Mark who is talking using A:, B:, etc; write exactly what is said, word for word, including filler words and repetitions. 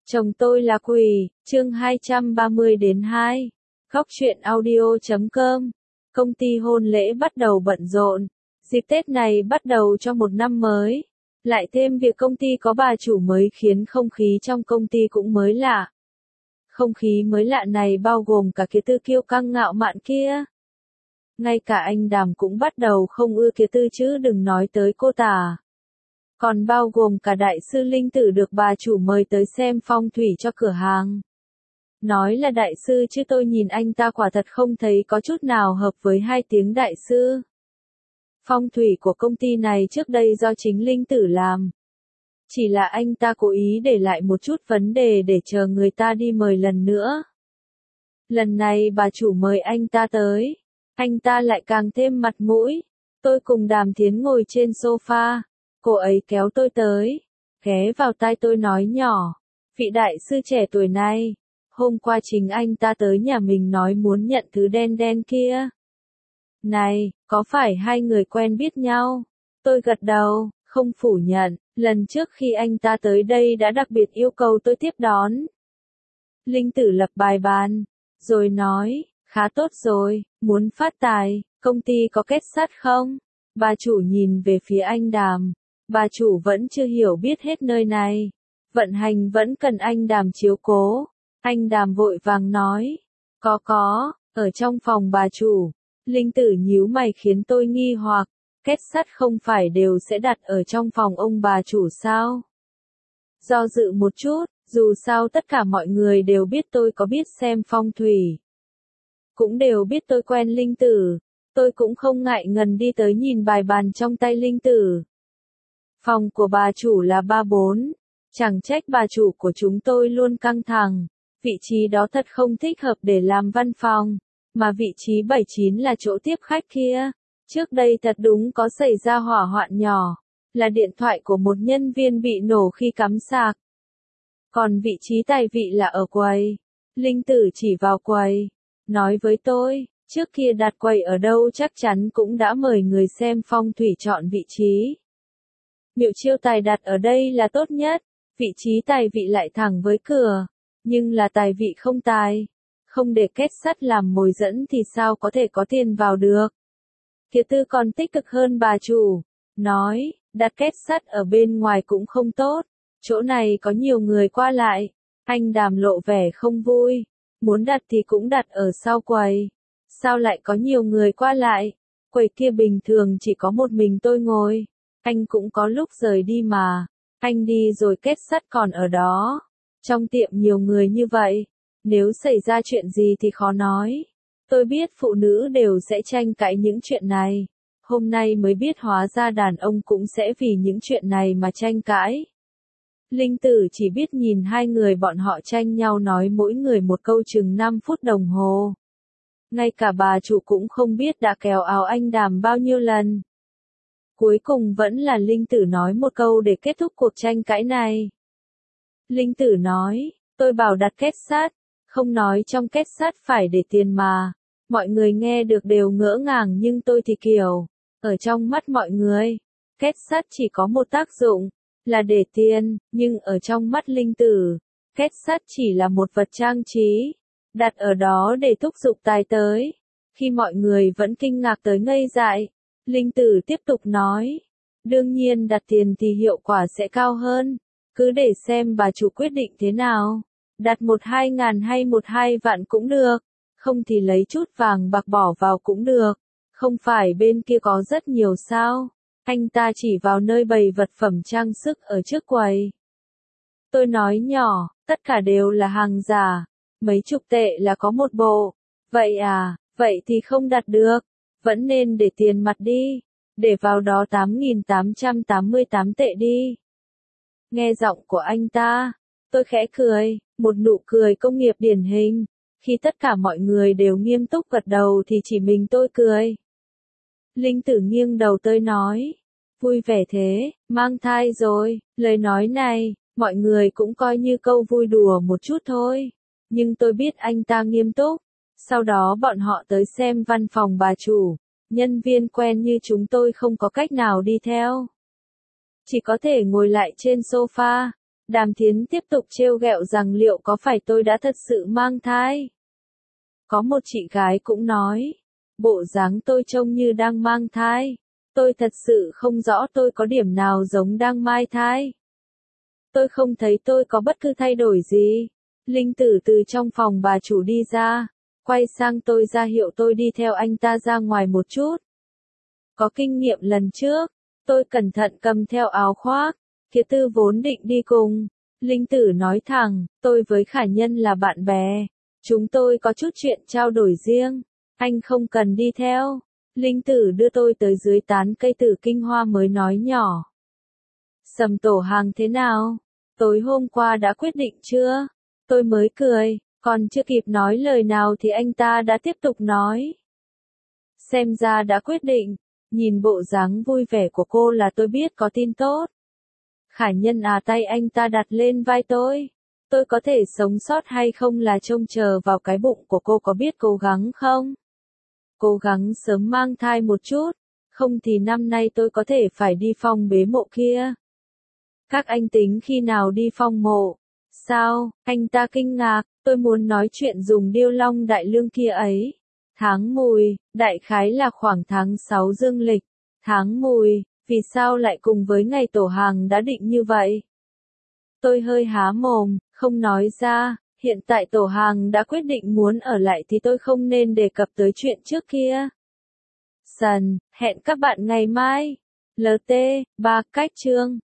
A: Chồng tôi là quỷ, chương hai trăm ba mươi đến hai. Góc truyện audio chấm com. Công ty hôn lễ bắt đầu bận rộn. Dịp Tết này bắt đầu cho một năm mới. Lại thêm việc công ty có bà chủ mới khiến không khí trong công ty cũng mới lạ. Không khí mới lạ này bao gồm cả Kiều Tư kiêu căng ngạo mạn kia. Ngay cả anh Đàm cũng bắt đầu không ưa Kiều Tư chứ đừng nói tới cô ta. Còn bao gồm cả đại sư Linh Tử được bà chủ mời tới xem phong thủy cho cửa hàng. Nói là đại sư chứ tôi nhìn anh ta quả thật không thấy có chút nào hợp với hai tiếng đại sư. Phong thủy của công ty này trước đây do chính Linh Tử làm. Chỉ là anh ta cố ý để lại một chút vấn đề để chờ người ta đi mời lần nữa. Lần này bà chủ mời anh ta tới. Anh ta lại càng thêm mặt mũi. Tôi cùng Đàm Thiến ngồi trên sofa. Cô ấy kéo tôi tới, ghé vào tai tôi nói nhỏ, vị đại sư trẻ tuổi này, hôm qua chính anh ta tới nhà mình nói muốn nhận thứ đen đen kia. Này, có phải hai người quen biết nhau? Tôi gật đầu, không phủ nhận, lần trước khi anh ta tới đây đã đặc biệt yêu cầu tôi tiếp đón. Linh Tử lập bài bàn, rồi nói, khá tốt rồi, muốn phát tài, công ty có kết sắt không? Bà chủ nhìn về phía anh Đàm. Bà chủ vẫn chưa hiểu biết hết nơi này. Vận hành vẫn cần anh Đàm chiếu cố. Anh Đàm vội vàng nói. Có có, ở trong phòng bà chủ. Linh Tử nhíu mày khiến tôi nghi hoặc. Kết sắt không phải đều sẽ đặt ở trong phòng ông bà chủ sao? Do dự một chút, dù sao tất cả mọi người đều biết tôi có biết xem phong thủy. Cũng đều biết tôi quen Linh Tử. Tôi cũng không ngại ngần đi tới nhìn bài bàn trong tay Linh Tử. Phòng của bà chủ là ba bốn, chẳng trách bà chủ của chúng tôi luôn căng thẳng, vị trí đó thật không thích hợp để làm văn phòng, mà vị trí bảy chín là chỗ tiếp khách kia. Trước đây thật đúng có xảy ra hỏa hoạn nhỏ, là điện thoại của một nhân viên bị nổ khi cắm sạc. Còn vị trí tài vị là ở quầy. Linh Tử chỉ vào quầy, nói với tôi, trước kia đặt quầy ở đâu chắc chắn cũng đã mời người xem phong thủy chọn vị trí. Miệu chiêu tài đặt ở đây là tốt nhất, vị trí tài vị lại thẳng với cửa, nhưng là tài vị không tài, không để kết sắt làm mồi dẫn thì sao có thể có tiền vào được. Kiều Tư còn tích cực hơn bà chủ, nói, đặt kết sắt ở bên ngoài cũng không tốt, chỗ này có nhiều người qua lại. Anh Đàm lộ vẻ không vui, muốn đặt thì cũng đặt ở sau quầy, sao lại có nhiều người qua lại, quầy kia bình thường chỉ có một mình tôi ngồi. Anh cũng có lúc rời đi mà, anh đi rồi kết sắt còn ở đó. Trong tiệm nhiều người như vậy, nếu xảy ra chuyện gì thì khó nói. Tôi biết phụ nữ đều sẽ tranh cãi những chuyện này. Hôm nay mới biết hóa ra đàn ông cũng sẽ vì những chuyện này mà tranh cãi. Linh Tử chỉ biết nhìn hai người bọn họ tranh nhau nói mỗi người một câu chừng năm phút đồng hồ. Ngay cả bà chủ cũng không biết đã kéo áo anh Đàm bao nhiêu lần. Cuối cùng vẫn là Linh Tử nói một câu để kết thúc cuộc tranh cãi này. Linh Tử nói, tôi bảo đặt kết sắt, không nói trong kết sắt phải để tiền mà. Mọi người nghe được đều ngỡ ngàng nhưng tôi thì kiểu, ở trong mắt mọi người, kết sắt chỉ có một tác dụng, là để tiền, nhưng ở trong mắt Linh Tử, kết sắt chỉ là một vật trang trí, đặt ở đó để thúc giục tài tới. Khi mọi người vẫn kinh ngạc tới ngây dại. Linh Tử tiếp tục nói, đương nhiên đặt tiền thì hiệu quả sẽ cao hơn, cứ để xem bà chủ quyết định thế nào, đặt một hai ngàn hay một hai vạn cũng được, không thì lấy chút vàng bạc bỏ vào cũng được, không phải bên kia có rất nhiều sao, anh ta chỉ vào nơi bày vật phẩm trang sức ở trước quầy. Tôi nói nhỏ, tất cả đều là hàng giả, mấy chục tệ là có một bộ, vậy à, vậy thì không đặt được. Vẫn nên để tiền mặt đi, để vào đó tám nghìn tám trăm tám mươi tám tệ đi. Nghe giọng của anh ta, tôi khẽ cười, một nụ cười công nghiệp điển hình. Khi tất cả mọi người đều nghiêm túc gật đầu thì chỉ mình tôi cười. Linh Tử nghiêng đầu tôi nói, vui vẻ thế, mang thai rồi. Lời nói này, mọi người cũng coi như câu vui đùa một chút thôi. Nhưng tôi biết anh ta nghiêm túc. Sau đó bọn họ tới xem văn phòng bà chủ, nhân viên quen như chúng tôi không có cách nào đi theo. Chỉ có thể ngồi lại trên sofa, Đàm Thiến tiếp tục trêu ghẹo rằng liệu có phải tôi đã thật sự mang thai. Có một chị gái cũng nói, bộ dáng tôi trông như đang mang thai. Tôi thật sự không rõ tôi có điểm nào giống đang mang thai. Tôi không thấy tôi có bất cứ thay đổi gì. Linh Tử từ trong phòng bà chủ đi ra, quay sang tôi ra hiệu tôi đi theo anh ta ra ngoài một chút. Có kinh nghiệm lần trước, tôi cẩn thận cầm theo áo khoác, Kiệt Tư vốn định đi cùng. Linh Tử nói thẳng, tôi với Khả Nhân là bạn bè, chúng tôi có chút chuyện trao đổi riêng, anh không cần đi theo. Linh Tử đưa tôi tới dưới tán cây tử kinh hoa mới nói nhỏ. Sầm Tổ Hàng thế nào? Tối hôm qua đã quyết định chưa? Tôi mới cười, còn chưa kịp nói lời nào thì anh ta đã tiếp tục nói. Xem ra đã quyết định, nhìn bộ dáng vui vẻ của cô là tôi biết có tin tốt. Khả Nhân à, tay anh ta đặt lên vai tôi. Tôi có thể sống sót hay không là trông chờ vào cái bụng của cô, có biết cố gắng không? Cố gắng sớm mang thai một chút, không thì năm nay tôi có thể phải đi phong bế mộ kia. Các anh tính khi nào đi phong mộ? Sao? Anh ta kinh ngạc, tôi muốn nói chuyện dùng điêu long đại lương kia ấy. Tháng Mùi, đại khái là khoảng tháng sáu dương lịch. Tháng Mùi, vì sao lại cùng với ngày Tổ Hàng đã định như vậy? Tôi hơi há mồm, không nói ra, hiện tại Tổ Hàng đã quyết định muốn ở lại thì tôi không nên đề cập tới chuyện trước kia. Sần, hẹn các bạn ngày mai. lờ tê, ba cách chương.